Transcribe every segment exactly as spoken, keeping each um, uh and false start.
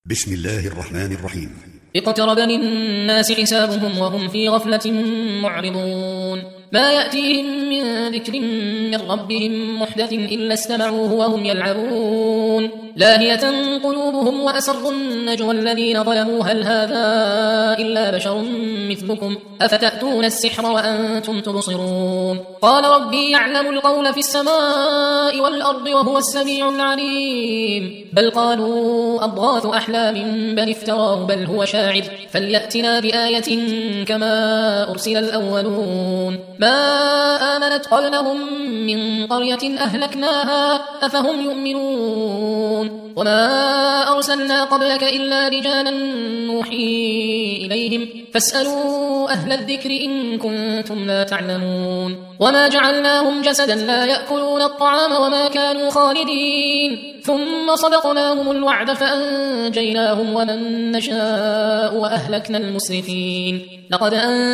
بسم الله الرحمن الرحيم. اقترب للناس حسابهم وهم في غفلة معرضون ما يأتيهم من ذكر من ربهم محدث إلا استمعوه وهم يلعبون لاهية قلوبهم وأسروا النجوى الذين ظلموا هل هذا إلا بشر مثلكم أفتأتون السحر وأنتم تبصرون قال ربي يعلم القول في السماء والأرض وهو السميع العليم بل قالوا أضغاث أحلام بل افتراه بل هو شاعر فليأتنا بآية كما أرسل الأولون ما آمنت قبلهم من قرية أهلكناها أفهم يؤمنون وما أرسلنا قبلك إلا رجالا نوحي إليهم فاسألوا أهل الذكر إن كنتم لا تعلمون وما جعلناهم جسدا لا يأكلون الطعام وما كانوا خالدين ثم صدقناهم الوعد فأنجيناهم ومن نشاء وأهلكنا المسرفين لقد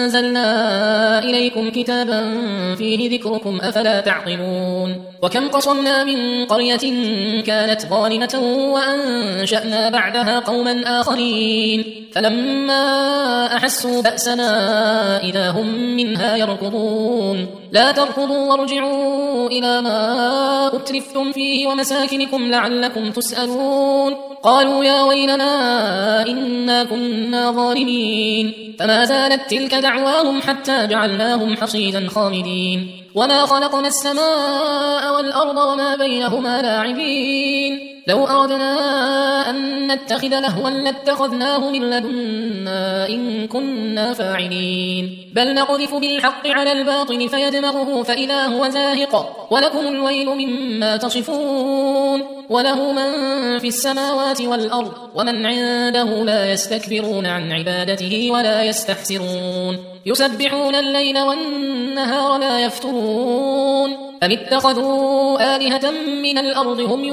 أنزلنا إليكم كتابا فيه ذكركم أفلا تعقلون وكم قصمنا من قرية كانت ظالمة وأنشأنا بعدها قوما آخرين فلما أحسوا بأسنا إذا هم منها يركضون لا تركضوا وارجعوا إلى ما أترفتم فيه ومساكنكم لعلكم تسألون قالوا يا ويلنا إنا كنا ظالمين فما زالت تلك دعواهم حتى جعلناهم حصيدا خامدين وما خلقنا السماء والأرض وما بينهما لاعبين لو أردنا أن نتخذ لهوا لاتخذناه من لدنا إن كنا فاعلين بل نقذف بالحق على الباطل فيدمغه فإذا هو زاهق ولكم الويل مما تصفون وله من في السماوات والأرض ومن عنده لا يستكبرون عن عبادته ولا يستحسرون يسبحون الليل والنهار لا يفترون أم اتخذوا آلهة من الأرض هم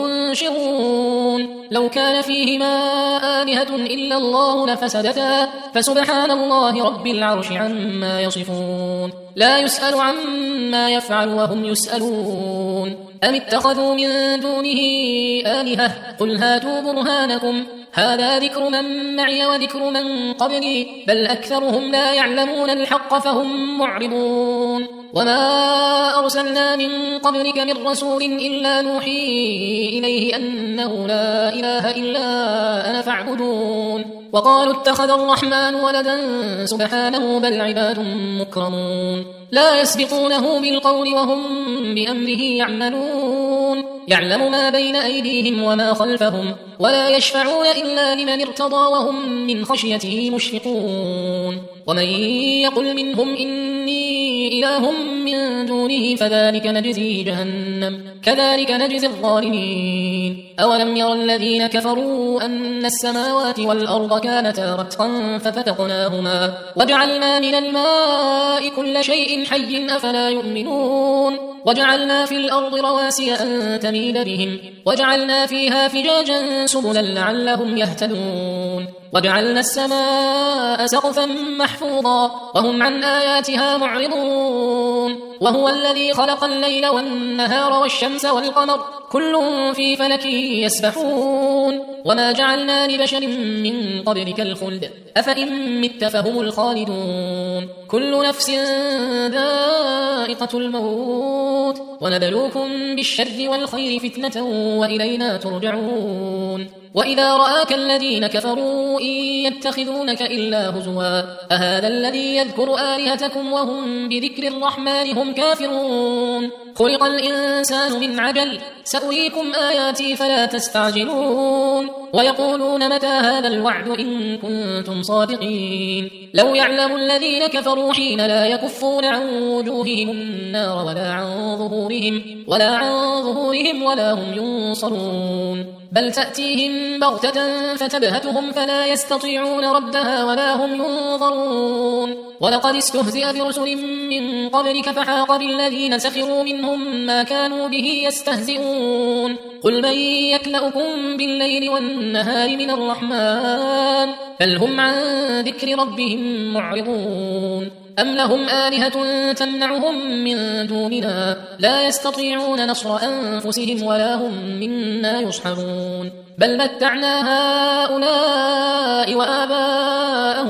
ينشرون لو كان فيهما آلهة إلا الله لفسدتا فسبحان الله رب العرش عما يصفون لا يسأل عما يفعل وهم يسألون أم اتخذوا من دونه آلهة قل هاتوا برهانكم هذا ذكر من معي وذكر من قبلي بل أكثرهم لا يعلمون الحق فهم معرضون وما أرسلنا من قبلك من رسول إلا نوحي إليه أنه لا إله إلا أنا فاعبدون وقالوا اتخذ الرحمن ولدا سبحانه بل عباد مكرمون لا يسبقونه بالقول وهم بأمره يعملون يعلم ما بين أيديهم وما خلفهم ولا يشفعون إلا لمن ارتضى وهم من خشيته مشفقون ومن يقل منهم إني إله من دونه فذلك نجزيه جهنم كذلك نجزي الظالمين أولم ير الذين كفروا أن السماوات والأرض كانتا رتقا ففتقناهما وجعلنا من الماء كل شيء حي أفلا يؤمنون وجعلنا في الأرض رواسي أن تميد بهم وجعلنا فيها فجاجا سبلا لعلهم يهتدون وجعلنا السماء سقفا محفوظا وهم عن آياتها معرضون وهو الذي خلق الليل والنهار والشمس والقمر كل في فلك يسبحون وما جعلنا لبشر من قبلك الخلد أفإن مت فهم الخالدون كل نفس ذائقة الموت ونبلوكم بالشر والخير فتنة وإلينا ترجعون وإذا رآك الذين كفروا إن يتخذونك إلا هزوا أهذا الذي يذكر آلهتكم وهم بذكر الرحمن هم كافرون خلق الإنسان من عجل سأريكم آياتي فلا تستعجلون ويقولون متى هذا الوعد إن كنتم صادقين لو يعلم الذين كفروا حين لا يكفون عن وجوههم النار ولا عن ظهورهم ولا عن ظهورهم ولا هم ينصرون بل تأتيهم بغتة فتبهتهم فلا يستطيعون ردها ولا هم ينظرون ولقد استهزئ برسل من قبلك فحاق بالذين سخروا منهم ما كانوا به يستهزئون قل من يكلؤكم بالليل والنهار من الرحمن بل هم عن ذكر ربهم معرضون أم لهم آلهة تمنعهم من دوننا لا يستطيعون نصر أنفسهم ولا هم منا يصحبون بل متعنا هؤلاء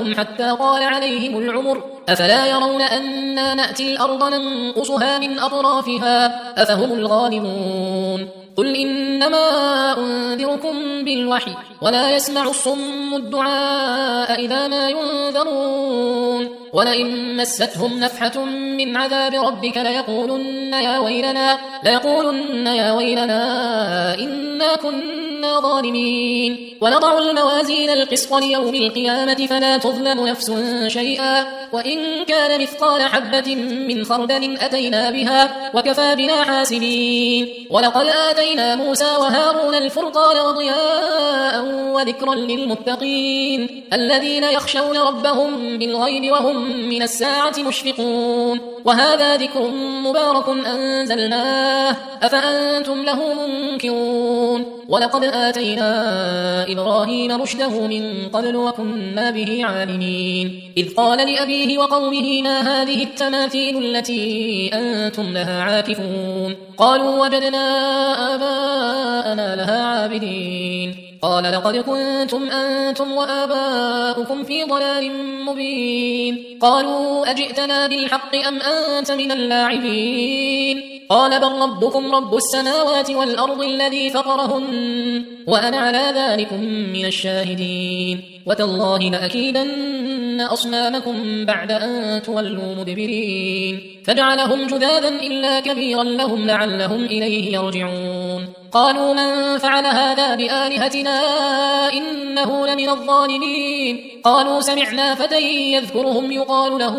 أموالهم حتى طال عليهم العمر أفلا يرون أنا نأتي الأرض ننقصها من أطرافها أفهم الغالبون قل إنما أنذركم بالوحي ولا يسمع الصم الدعاء إذا ما ينذرون ولئن مستهم نفحة من عذاب ربك ليقولن يا ويلنا ليقولن يا ويلنا إنا كنا ظالمين ونضع الموازين القسط ليوم القيامة فلا تظلم نفس شيئا وإن كان مثقال حبة من خردل أتينا بها وكفى بنا حاسبين ولقد آتينا موسى وهارون الفرقان وضياء وذكرا للمتقين الذين يخشون ربهم بالغيب وهم من الساعة مشفقون وهذا ذكر مبارك أنزلناه أفأنتم له منكرون ولقد آتينا إبراهيم رشده من قبل وكنا به عالمين إذ قال لأبيه وقومه ما هذه التماثيل التي أنتم لها عاكفون قالوا وجدنا آباءنا لها عابدين قال لقد كنتم أنتم وآباؤكم في ضلال مبين قالوا أجئتنا بالحق أم أنت من اللاعبين قال بل ربكم رب السماوات والأرض الذي فطرهن وأنا على ذلك من الشاهدين وتالله لأكيدن أصنامكم بعد أن تولوا مدبرين فجعلهم جذاذا إلا كبيرا لهم لعلهم إليه يرجعون قالوا من فعل هذا بآلهتنا إنه لمن الظالمين قالوا سمعنا فتى يذكرهم يقال له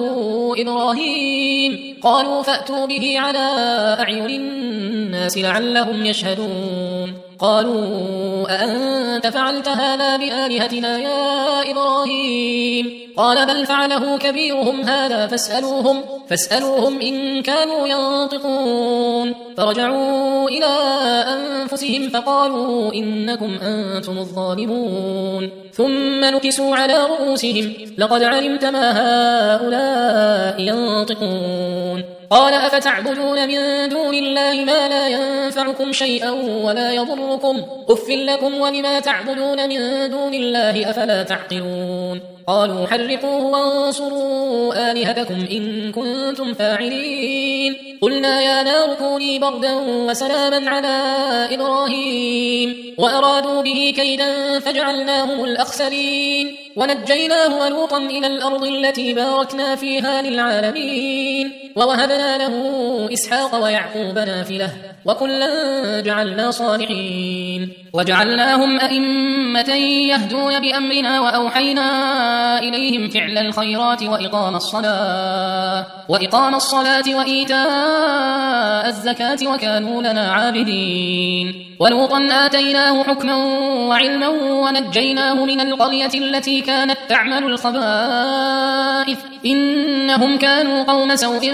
إبراهيم قالوا فأتوا به على أعين الناس لعلهم يشهدون قالوا أأنت فعلت هذا بآلهتنا يا إبراهيم قال بل فعله كبيرهم هذا فاسألوهم, فاسألوهم إن كانوا ينطقون فرجعوا إلى أنفسهم فقالوا إنكم أنتم الظالمون ثم نكسوا على رؤوسهم لقد علمت ما هؤلاء ينطقون قال أفتعبدون من دون الله ما لا ينفعكم شيئا ولا يضركم أف لكم ولما تعبدون من دون الله أفلا تعقلون قالوا حرقوه وانصروا آلهتكم إن كنتم فاعلين قلنا يا نار كوني بردا وسلاما على إبراهيم وأرادوا به كيدا فجعلناهم الأخسرين ونجيناه ولوطا إلى الأرض التي باركنا فيها للعالمين ووهبنا له إسحاق ويعقوب نافلة وكلا جعلنا صالحين وجعلناهم أئمة يهدون بأمرنا وأوحينا إليهم فعل الخيرات وإقام الصلاة وإقام الصلاة وإيتاء الزكاة وكانوا لنا عابدين ولوطا آتيناه حكما وعلما ونجيناه من القرية التي كانت تعمل الخبائث إنهم كانوا قوم سوء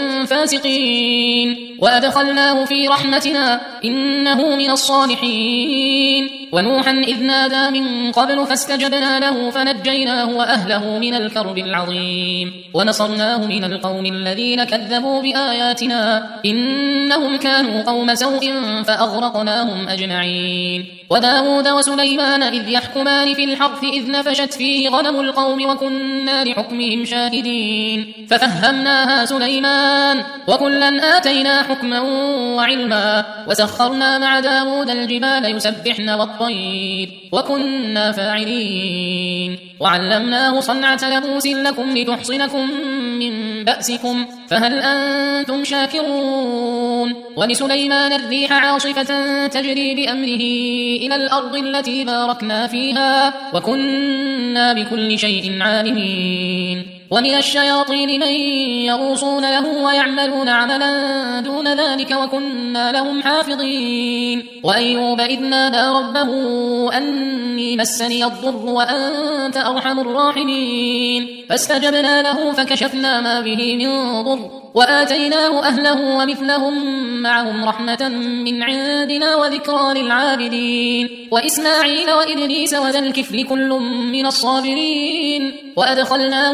فاسقين وأدخلناه في رحمتنا إنه من الصالحين ونوحا إذ نادى من قبل فاستجبنا له فنجيناه وأهله من الكرب العظيم ونصرناه من القوم الذين كذبوا بآياتنا إنهم كانوا قوم سوء فأغرقناهم أجمعين وداود وسليمان إذ يحكمان في الحرث إذ نفشت فيه غنم القوم وكنا لحكمهم شاهدين ففهمناها سليمان وكلا آتينا حكما وعلما وسخرنا مع داود الجبال يسبحن والطير وكنا فاعلين وعلمناه صنعة لبوس لكم لتحصنكم من بأسكم فهل أنتم شاكرون ولسليمان الريح عاصفة تجري بأمره إلى الأرض التي باركنا فيها وكنا بكل شيء عالمين ومن الشياطين من يغوصون له ويعملون عملا دون ذلك وكنا لهم حافظين وأيوب إذ نادى ربه أني مسني الضر وأنت أرحم الراحمين فاستجبنا له فكشفنا ما به من ضر وآتيناه أهله ومثلهم معهم رحمة من عندنا وذكرى للعابدين وإسماعيل وإدريس وذا الكفل كل من الصابرين وأدخلناهم في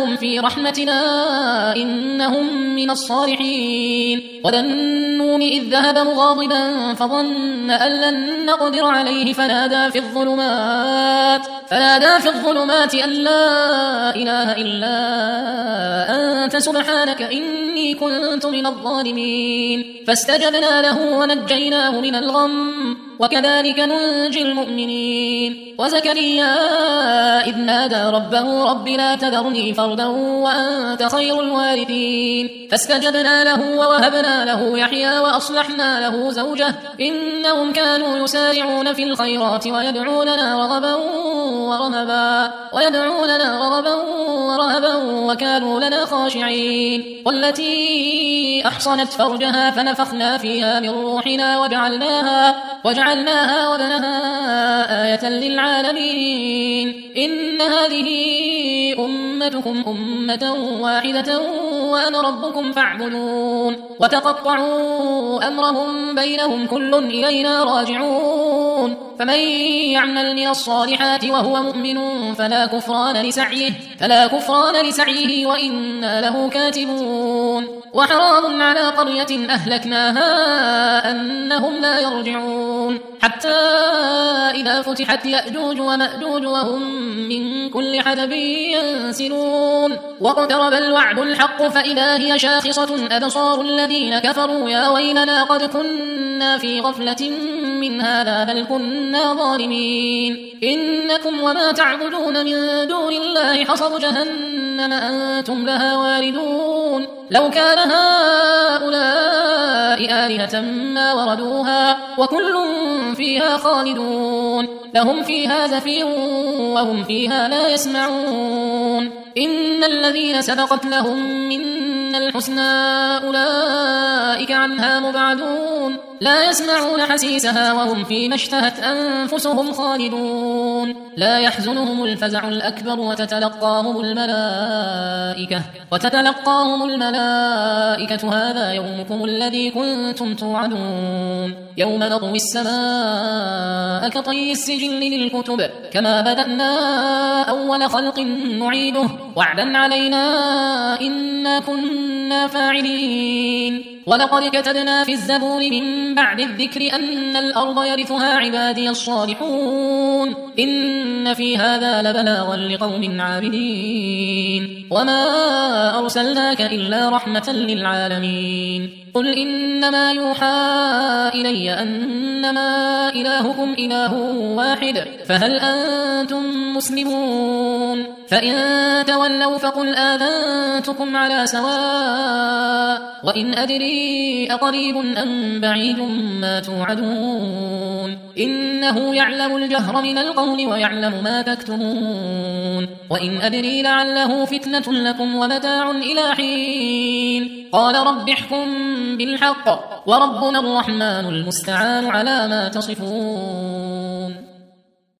برحمتنا إنهم من الصالحين وذا النون إذ ذهب مغاضبا فظن أن لن نقدر عليه فنادى في الظلمات فنادى في الظلمات أن لا إله إلا أنت سبحانك إني كنت من الظالمين فاستجبنا له ونجيناه من الغم وكذلك ننجي المؤمنين وزكريا إذ نادى ربه رب لا تذرني فردا وأنت خير الوارثين فاستجبنا له ووهبنا له يحيى وأصلحنا له زوجه إنهم كانوا يسارعون في الخيرات ويدعوننا رغبا ورهبا ويدعوننا رغبا ورهبا وكانوا لنا خاشعين والتي أحصنت فرجها فنفخنا فيها من روحنا وجعلناها وجعلناها وابنها آية للعالمين إن هذه أمتكم أمة واحدة وأنا ربكم فاعبدون وتقطعوا أمرهم بينهم كل إلينا راجعون فمن يعمل من الصالحات وهو مؤمن فلا كفران لسعيه فلا كفران لسعيه وإنا له كاتبون وحرام على قرية أهلكناها أنهم لا يرجعون حتى إذا فتحت يأجوج ومأجوج وهم من كل حدب ينسلون واقترب الوعد الحق فإذا هي شاخصة أبصار الذين كفروا يا ويلنا قد كنا في غفلة من هذا بل كنا ظالمين إنكم وما تعبدون من دون الله حصب جهنم أنتم لها واردون لو كان هؤلاء آلهة ما وردوها وكل فيها خالدون لهم فيها زفير وهم فيها لا يسمعون إن الذين سبقت لهم منا الحسنى أولئك عنها مبعدون لا يسمعون حسيسها وهم فيما اشتهت أنفسهم خالدون لا يحزنهم الفزع الأكبر وتتلقاهم الملائكة وتتلقاهم الملائكة هذا يومكم الذي كنتم توعدون يوم نطوي السماء كطي السجل للكتب كما بدأنا أول خلق نعيده وعدا علينا إنا كنا فاعلين ولقد كتبنا في الزبور من بعد الذكر أن الأرض يرثها عبادي الصالحون إن في هذا لبلاغا لقوم عابدين وما أرسلناك إلا رحمة للعالمين قل إنما يوحى إلي أنما إلهكم إله واحد فهل أنتم مسلمون فإن تولوا فقل آذنتكم على سواء وإن أدري أقريب أم بعيد ما توعدون إنه يعلم الجهر من القول ويعلم ما تكتمون وإن أدري لعله فتنة لكم ومتاع إلى حين قال رب احكم بالحق وربنا الرحمن المستعان على ما تصفون